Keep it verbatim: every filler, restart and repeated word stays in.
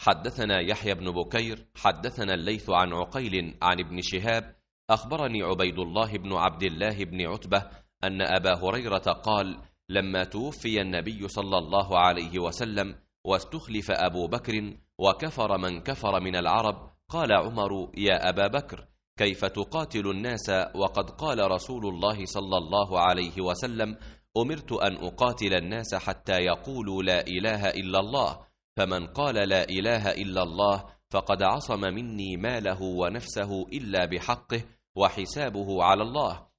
حدثنا يحيى بن بكير حدثنا الليث عن عقيل عن ابن شهاب أخبرني عبيد الله بن عبد الله بن عتبة أن أبا هريرة قال: لما توفي النبي صلى الله عليه وسلم واستخلف أبو بكر وكفر من كفر من العرب، قال عمر: يا أبا بكر، كيف تقاتل الناس وقد قال رسول الله صلى الله عليه وسلم: أمرت أن أقاتل الناس حتى يقولوا لا إله إلا الله، فمن قال لا إله إلا الله فقد عصم مني ماله ونفسه إلا بحقه وحسابه على الله.